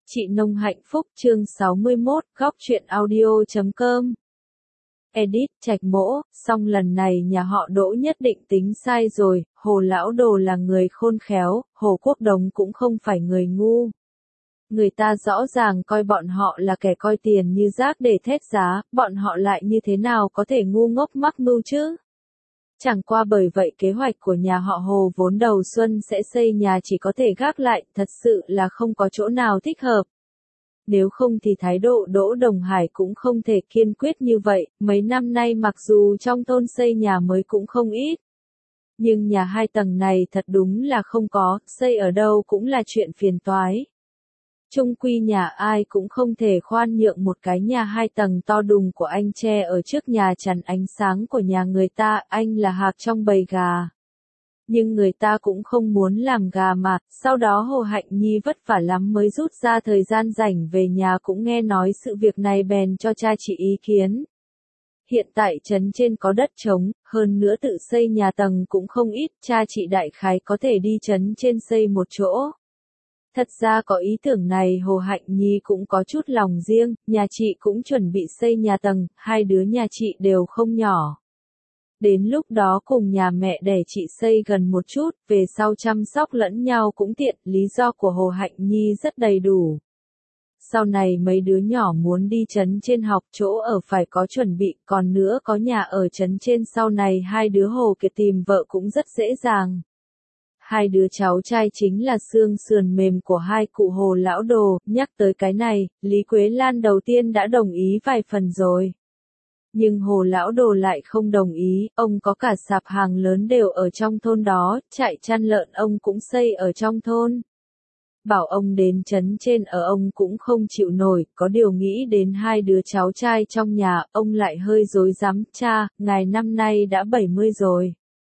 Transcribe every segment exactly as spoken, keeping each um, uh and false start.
Chị Nông hạnh phúc chương sáu mươi mốt, góc truyện audio chấm com. Edit, Trạch Mỗ, xong lần này nhà họ Đỗ nhất định tính sai rồi, Hồ Lão Đồ là người khôn khéo, Hồ Quốc Đống cũng không phải người ngu. Người ta rõ ràng coi bọn họ là kẻ coi tiền như rác để thét giá, bọn họ lại như thế nào có thể ngu ngốc mắc mưu chứ? Chẳng qua bởi vậy kế hoạch của nhà họ Hồ vốn đầu xuân sẽ xây nhà chỉ có thể gác lại, thật sự là không có chỗ nào thích hợp. Nếu không thì thái độ Đỗ Đồng Hải cũng không thể kiên quyết như vậy, mấy năm nay mặc dù trong thôn xây nhà mới cũng không ít. Nhưng nhà hai tầng này thật đúng là không có, xây ở đâu cũng là chuyện phiền toái. Chung quy nhà ai cũng không thể khoan nhượng một cái nhà hai tầng to đùng của anh che ở trước nhà chắn ánh sáng của nhà người ta, anh là hạc trong bầy gà. Nhưng người ta cũng không muốn làm gà mà, sau đó Hồ Hạnh Nhi vất vả lắm mới rút ra thời gian rảnh về nhà cũng nghe nói sự việc này bèn cho cha chị ý kiến. Hiện tại trấn trên có đất trống, hơn nữa tự xây nhà tầng cũng không ít, cha chị đại khái có thể đi trấn trên xây một chỗ. Thật ra có ý tưởng này Hồ Hạnh Nhi cũng có chút lòng riêng, nhà chị cũng chuẩn bị xây nhà tầng, hai đứa nhà chị đều không nhỏ. Đến lúc đó cùng nhà mẹ đẻ chị xây gần một chút, về sau chăm sóc lẫn nhau cũng tiện, lý do của Hồ Hạnh Nhi rất đầy đủ. Sau này mấy đứa nhỏ muốn đi trấn trên học chỗ ở phải có chuẩn bị, còn nữa có nhà ở trấn trên sau này hai đứa Hồ Kiệt tìm vợ cũng rất dễ dàng. Hai đứa cháu trai chính là xương sườn mềm của hai cụ Hồ Lão Đồ, nhắc tới cái này, Lý Quế Lan đầu tiên đã đồng ý vài phần rồi. Nhưng Hồ Lão Đồ lại không đồng ý, ông có cả sạp hàng lớn đều ở trong thôn đó, trại chăn lợn ông cũng xây ở trong thôn. Bảo ông đến trấn trên ở ông cũng không chịu nổi, có điều nghĩ đến hai đứa cháu trai trong nhà, ông lại hơi rối rắm, cha, ngài năm nay đã bảy mươi rồi.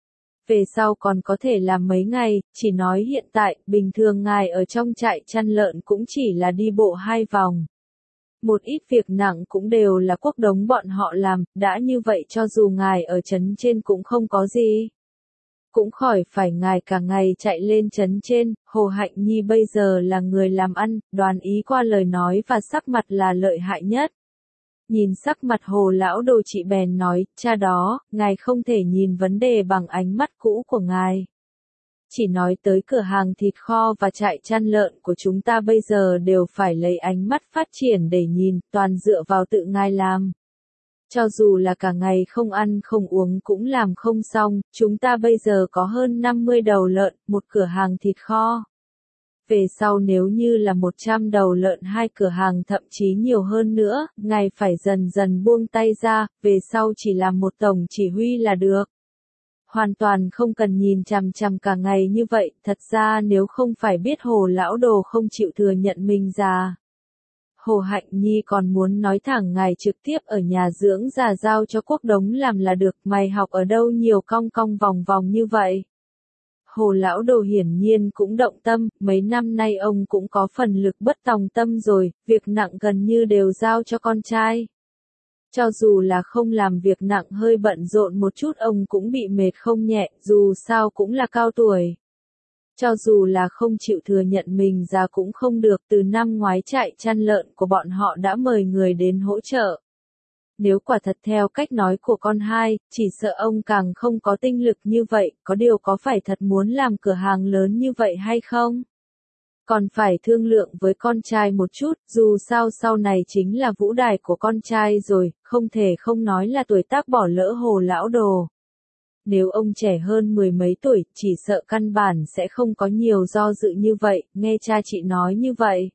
Về sau còn có thể làm mấy ngày, chỉ nói hiện tại, bình thường ngài ở trong trại chăn lợn cũng chỉ là đi bộ hai vòng. Một ít việc nặng cũng đều là Quốc Đống bọn họ làm, đã như vậy cho dù ngài ở trấn trên cũng không có gì. Cũng khỏi phải ngài cả ngày chạy lên trấn trên, Hồ Hạnh Nhi bây giờ là người làm ăn, đoán ý qua lời nói và sắc mặt là lợi hại nhất. Nhìn sắc mặt Hồ Lão Đồ chị bèn nói, cha đó, ngài không thể nhìn vấn đề bằng ánh mắt cũ của ngài. Chỉ nói tới cửa hàng thịt kho và trại chăn lợn của chúng ta bây giờ đều phải lấy ánh mắt phát triển để nhìn, toàn dựa vào tự ngài làm. Cho dù là cả ngày không ăn không uống cũng làm không xong, chúng ta bây giờ có hơn năm mươi đầu lợn, một cửa hàng thịt kho. Về sau nếu như là một trăm đầu lợn hai cửa hàng thậm chí nhiều hơn nữa, ngài phải dần dần buông tay ra, về sau chỉ làm một tổng chỉ huy là được. Hoàn toàn không cần nhìn chằm chằm cả ngày như vậy, thật ra nếu không phải biết Hồ Lão Đồ không chịu thừa nhận mình già. Hồ Hạnh Nhi còn muốn nói thẳng ngài trực tiếp ở nhà dưỡng già giao cho Quốc Đống làm là được, mày học ở đâu nhiều cong cong vòng vòng như vậy. Hồ Lão Đồ hiển nhiên cũng động tâm, mấy năm nay ông cũng có phần lực bất tòng tâm rồi, việc nặng gần như đều giao cho con trai. Cho dù là không làm việc nặng hơi bận rộn một chút ông cũng bị mệt không nhẹ, dù sao cũng là cao tuổi. Cho dù là không chịu thừa nhận mình già cũng không được, từ năm ngoái trại chăn lợn của bọn họ đã mời người đến hỗ trợ. Nếu quả thật theo cách nói của con hai, chỉ sợ ông càng không có tinh lực như vậy, có điều có phải thật muốn làm cửa hàng lớn như vậy hay không? Còn phải thương lượng với con trai một chút, dù sao sau này chính là vũ đài của con trai rồi, không thể không nói là tuổi tác bỏ lỡ Hồ Lão Đồ. Nếu ông trẻ hơn mười mấy tuổi, chỉ sợ căn bản sẽ không có nhiều do dự như vậy, nghe cha chị nói như vậy.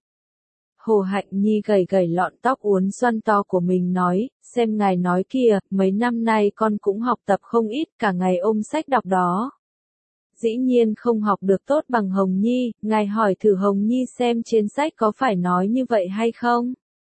Hồ Hạnh Nhi gầy gầy lọn tóc uốn xoăn to của mình nói, xem ngài nói kìa, mấy năm nay con cũng học tập không ít, cả ngày ôm sách đọc đó. Dĩ nhiên không học được tốt bằng Hồng Nhi, ngài hỏi thử Hồng Nhi xem trên sách có phải nói như vậy hay không?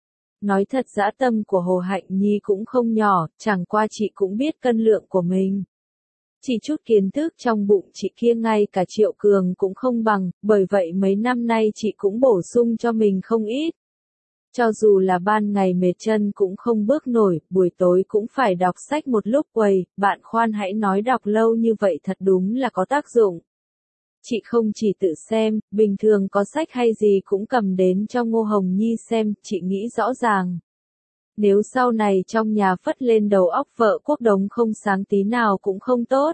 Nói thật dã tâm của Hồ Hạnh Nhi cũng không nhỏ, chẳng qua chị cũng biết cân lượng của mình. Chỉ chút kiến thức trong bụng chị kia ngay cả Triệu Cường cũng không bằng, bởi vậy mấy năm nay chị cũng bổ sung cho mình không ít. Cho dù là ban ngày mệt chân cũng không bước nổi, buổi tối cũng phải đọc sách một lúc quầy, bạn khoan hãy nói đọc lâu như vậy thật đúng là có tác dụng. Chị không chỉ tự xem, bình thường có sách hay gì cũng cầm đến cho Ngô Hồng Nhi xem, chị nghĩ rõ ràng. Nếu sau này trong nhà phất lên đầu óc vợ Quốc Đồng không sáng tí nào cũng không tốt.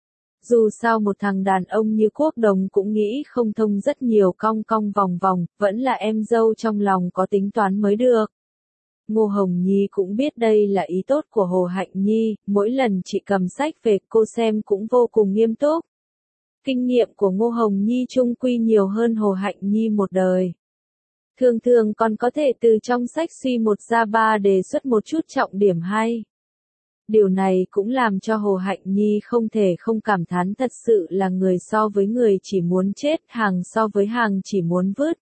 Dù sao một thằng đàn ông như Quốc Đồng cũng nghĩ không thông rất nhiều cong cong vòng vòng, vẫn là em dâu trong lòng có tính toán mới được. Ngô Hồng Nhi cũng biết đây là ý tốt của Hồ Hạnh Nhi, mỗi lần chị cầm sách về cô xem cũng vô cùng nghiêm túc. Kinh nghiệm của Ngô Hồng Nhi chung quy nhiều hơn Hồ Hạnh Nhi một đời. Thường thường còn có thể từ trong sách suy một ra ba đề xuất một chút trọng điểm hay. Điều này cũng làm cho Hồ Hạnh Nhi không thể không cảm thán thật sự là người so với người chỉ muốn chết, hàng so với hàng chỉ muốn vứt.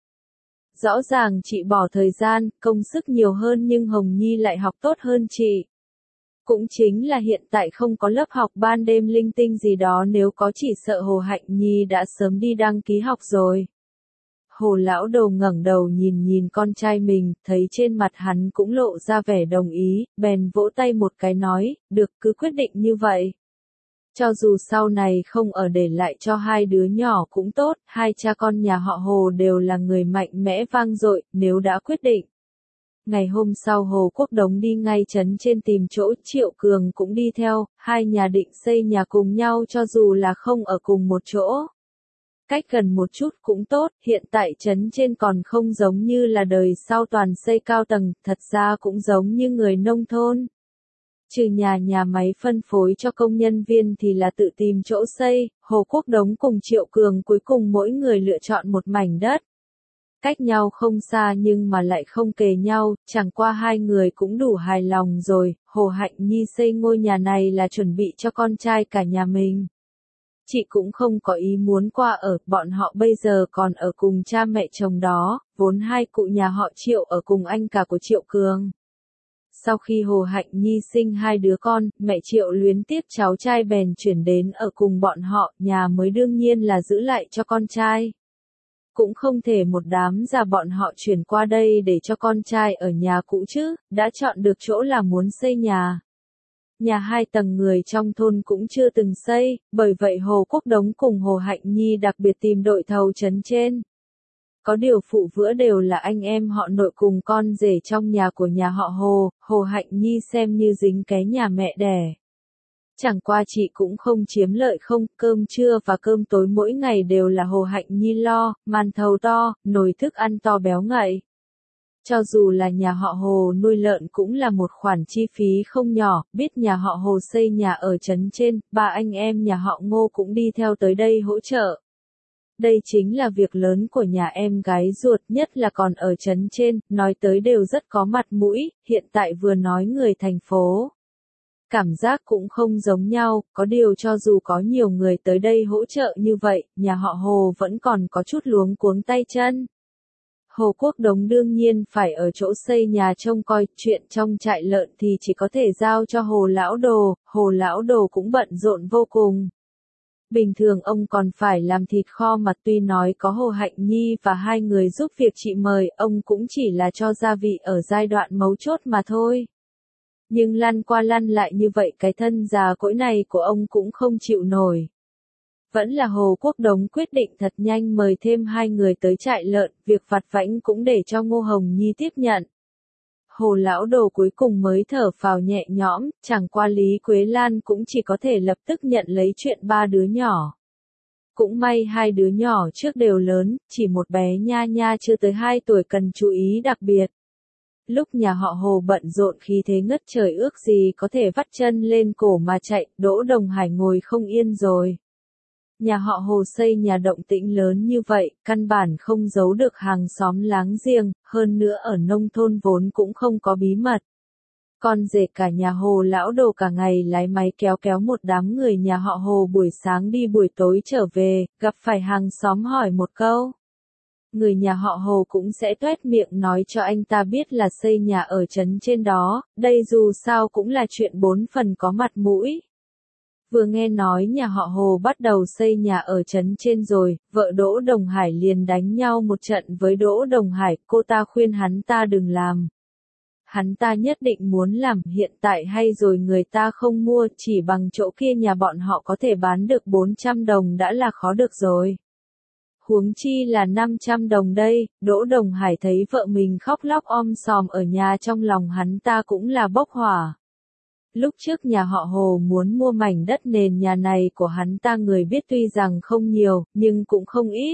Rõ ràng chị bỏ thời gian, công sức nhiều hơn nhưng Hồng Nhi lại học tốt hơn chị. Cũng chính là hiện tại không có lớp học ban đêm linh tinh gì đó, nếu có chỉ sợ Hồ Hạnh Nhi đã sớm đi đăng ký học rồi. Hồ lão đầu ngẩng đầu nhìn nhìn con trai mình, thấy trên mặt hắn cũng lộ ra vẻ đồng ý, bèn vỗ tay một cái nói, được, cứ quyết định như vậy. Cho dù sau này không ở để lại cho hai đứa nhỏ cũng tốt, hai cha con nhà họ Hồ đều là người mạnh mẽ vang dội, nếu đã quyết định. Ngày hôm sau Hồ Quốc Đống đi ngay trấn trên tìm chỗ, Triệu Cường cũng đi theo, hai nhà định xây nhà cùng nhau cho dù là không ở cùng một chỗ. Cách gần một chút cũng tốt, hiện tại trấn trên còn không giống như là đời sau toàn xây cao tầng, thật ra cũng giống như người nông thôn. Trừ nhà nhà máy phân phối cho công nhân viên thì là tự tìm chỗ xây, Hồ Quốc Đống cùng Triệu Cường cuối cùng mỗi người lựa chọn một mảnh đất. Cách nhau không xa nhưng mà lại không kề nhau, chẳng qua hai người cũng đủ hài lòng rồi, Hồ Hạnh Nhi xây ngôi nhà này là chuẩn bị cho con trai cả nhà mình. Chị cũng không có ý muốn qua ở, bọn họ bây giờ còn ở cùng cha mẹ chồng đó, vốn hai cụ nhà họ Triệu ở cùng anh cả của Triệu Cường. Sau khi Hồ Hạnh Nhi sinh hai đứa con, mẹ Triệu luyến tiếc cháu trai bèn chuyển đến ở cùng bọn họ, nhà mới đương nhiên là giữ lại cho con trai. Cũng không thể một đám già bọn họ chuyển qua đây để cho con trai ở nhà cũ chứ, đã chọn được chỗ là muốn xây nhà. Nhà hai tầng người trong thôn cũng chưa từng xây, bởi vậy Hồ Quốc Đống cùng Hồ Hạnh Nhi đặc biệt tìm đội thầu trấn trên. Có điều phụ vữa đều là anh em họ nội cùng con rể trong nhà của nhà họ Hồ, Hồ Hạnh Nhi xem như dính ké nhà mẹ đẻ. Chẳng qua chị cũng không chiếm lợi không, cơm trưa và cơm tối mỗi ngày đều là Hồ Hạnh Nhi lo, màn thầu to, nồi thức ăn to béo ngậy. Cho dù là nhà họ Hồ nuôi lợn cũng là một khoản chi phí không nhỏ, biết nhà họ Hồ xây nhà ở trấn trên, ba anh em nhà họ Ngô cũng đi theo tới đây hỗ trợ. Đây chính là việc lớn của nhà em gái ruột, nhất là còn ở trấn trên, nói tới đều rất có mặt mũi, hiện tại vừa nói người thành phố. Cảm giác cũng không giống nhau, có điều cho dù có nhiều người tới đây hỗ trợ như vậy, nhà họ Hồ vẫn còn có chút luống cuống tay chân. Hồ Quốc Đống đương nhiên phải ở chỗ xây nhà trông coi, chuyện trong trại lợn thì chỉ có thể giao cho Hồ Lão Đồ, Hồ Lão Đồ cũng bận rộn vô cùng. Bình thường ông còn phải làm thịt kho mà tuy nói có Hồ Hạnh Nhi và hai người giúp việc chị mời, ông cũng chỉ là cho gia vị ở giai đoạn mấu chốt mà thôi. Nhưng lăn qua lăn lại như vậy cái thân già cỗi này của ông cũng không chịu nổi. Vẫn là Hồ Quốc Đống quyết định thật nhanh mời thêm hai người tới trại lợn, việc vặt vãnh cũng để cho Ngô Hồng Nhi tiếp nhận. Hồ Lão Đồ cuối cùng mới thở phào nhẹ nhõm, chẳng qua Lý Quế Lan cũng chỉ có thể lập tức nhận lấy chuyện ba đứa nhỏ. Cũng may hai đứa nhỏ trước đều lớn, chỉ một bé Nha Nha chưa tới hai tuổi cần chú ý đặc biệt. Lúc nhà họ Hồ bận rộn khí thế ngất trời ước gì có thể vắt chân lên cổ mà chạy, Đỗ Đồng Hải ngồi không yên rồi. Nhà họ Hồ xây nhà động tĩnh lớn như vậy, căn bản không giấu được hàng xóm láng giềng, hơn nữa ở nông thôn vốn cũng không có bí mật. Con rể cả nhà Hồ Lão Đồ cả ngày lái máy kéo kéo một đám người nhà họ Hồ buổi sáng đi buổi tối trở về, gặp phải hàng xóm hỏi một câu. Người nhà họ Hồ cũng sẽ tuét miệng nói cho anh ta biết là xây nhà ở trấn trên đó, đây dù sao cũng là chuyện bốn phần có mặt mũi. Vừa nghe nói nhà họ Hồ bắt đầu xây nhà ở trấn trên rồi, vợ Đỗ Đồng Hải liền đánh nhau một trận với Đỗ Đồng Hải, cô ta khuyên hắn ta đừng làm. Hắn ta nhất định muốn làm, hiện tại hay rồi người ta không mua, chỉ bằng chỗ kia nhà bọn họ có thể bán được bốn trăm đồng đã là khó được rồi. Huống chi là năm trăm đồng đây, Đỗ Đồng Hải thấy vợ mình khóc lóc om sòm ở nhà trong lòng hắn ta cũng là bốc hỏa. Lúc trước nhà họ Hồ muốn mua mảnh đất nền nhà này của hắn ta người biết tuy rằng không nhiều, nhưng cũng không ít.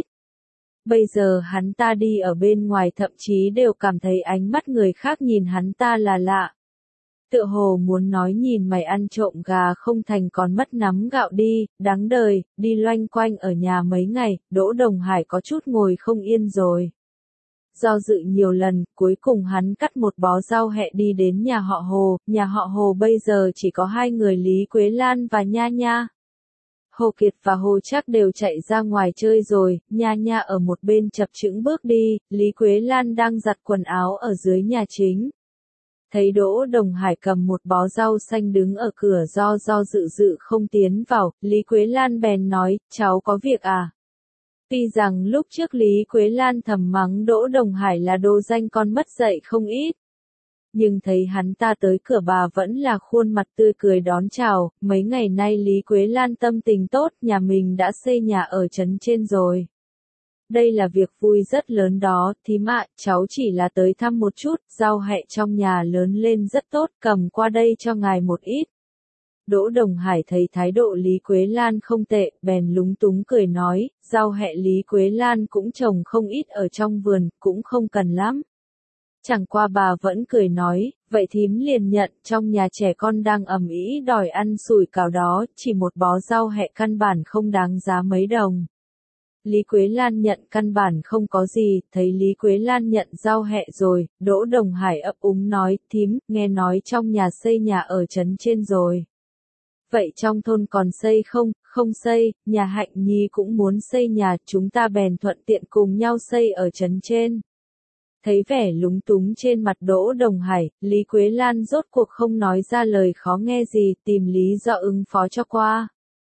Bây giờ hắn ta đi ở bên ngoài thậm chí đều cảm thấy ánh mắt người khác nhìn hắn ta là lạ. Tựa hồ muốn nói nhìn mày ăn trộm gà không thành còn mất nắm gạo đi, đáng đời, đi loanh quanh ở nhà mấy ngày, Đỗ Đồng Hải có chút ngồi không yên rồi. Do dự nhiều lần, cuối cùng hắn cắt một bó rau hẹ đi đến nhà họ Hồ, nhà họ Hồ bây giờ chỉ có hai người Lý Quế Lan và Nha Nha. Hồ Kiệt và Hồ Trác đều chạy ra ngoài chơi rồi, Nha Nha ở một bên chập chững bước đi, Lý Quế Lan đang giặt quần áo ở dưới nhà chính. Thấy Đỗ Đồng Hải cầm một bó rau xanh đứng ở cửa do do dự dự không tiến vào, Lý Quế Lan bèn nói, cháu có việc à? Tuy rằng lúc trước Lý Quế Lan thầm mắng Đỗ Đồng Hải là đồ danh con mất dạy không ít. Nhưng thấy hắn ta tới cửa bà vẫn là khuôn mặt tươi cười đón chào, mấy ngày nay Lý Quế Lan tâm tình tốt, nhà mình đã xây nhà ở trấn trên rồi. Đây là việc vui rất lớn đó, thím ạ, cháu chỉ là tới thăm một chút, rau hẹ trong nhà lớn lên rất tốt, cầm qua đây cho ngài một ít. Đỗ Đồng Hải thấy thái độ Lý Quế Lan không tệ, bèn lúng túng cười nói, rau hẹ Lý Quế Lan cũng trồng không ít ở trong vườn, cũng không cần lắm. Chẳng qua bà vẫn cười nói, vậy thím liền nhận, trong nhà trẻ con đang ầm ĩ đòi ăn sủi cảo đó, chỉ một bó rau hẹ căn bản không đáng giá mấy đồng. Lý Quế Lan nhận căn bản không có gì, thấy Lý Quế Lan nhận rau hẹ rồi, Đỗ Đồng Hải ấp úng nói, thím, nghe nói trong nhà xây nhà ở trấn trên rồi. Vậy trong thôn còn xây không? Không xây, nhà Hạnh Nhi cũng muốn xây nhà, chúng ta bèn thuận tiện cùng nhau xây ở trấn trên. Thấy vẻ lúng túng trên mặt Đỗ Đồng Hải, Lý Quế Lan rốt cuộc không nói ra lời khó nghe gì, tìm lý do ứng phó cho qua.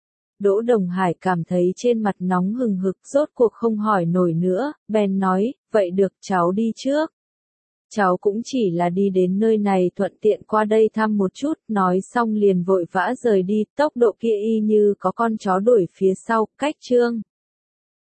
Đỗ Đồng Hải cảm thấy trên mặt nóng hừng hực, rốt cuộc không hỏi nổi nữa, bèn nói, vậy được cháu đi trước. Cháu cũng chỉ là đi đến nơi này thuận tiện qua đây thăm một chút, nói xong liền vội vã rời đi, tốc độ kia y như có con chó đuổi phía sau, cách chương.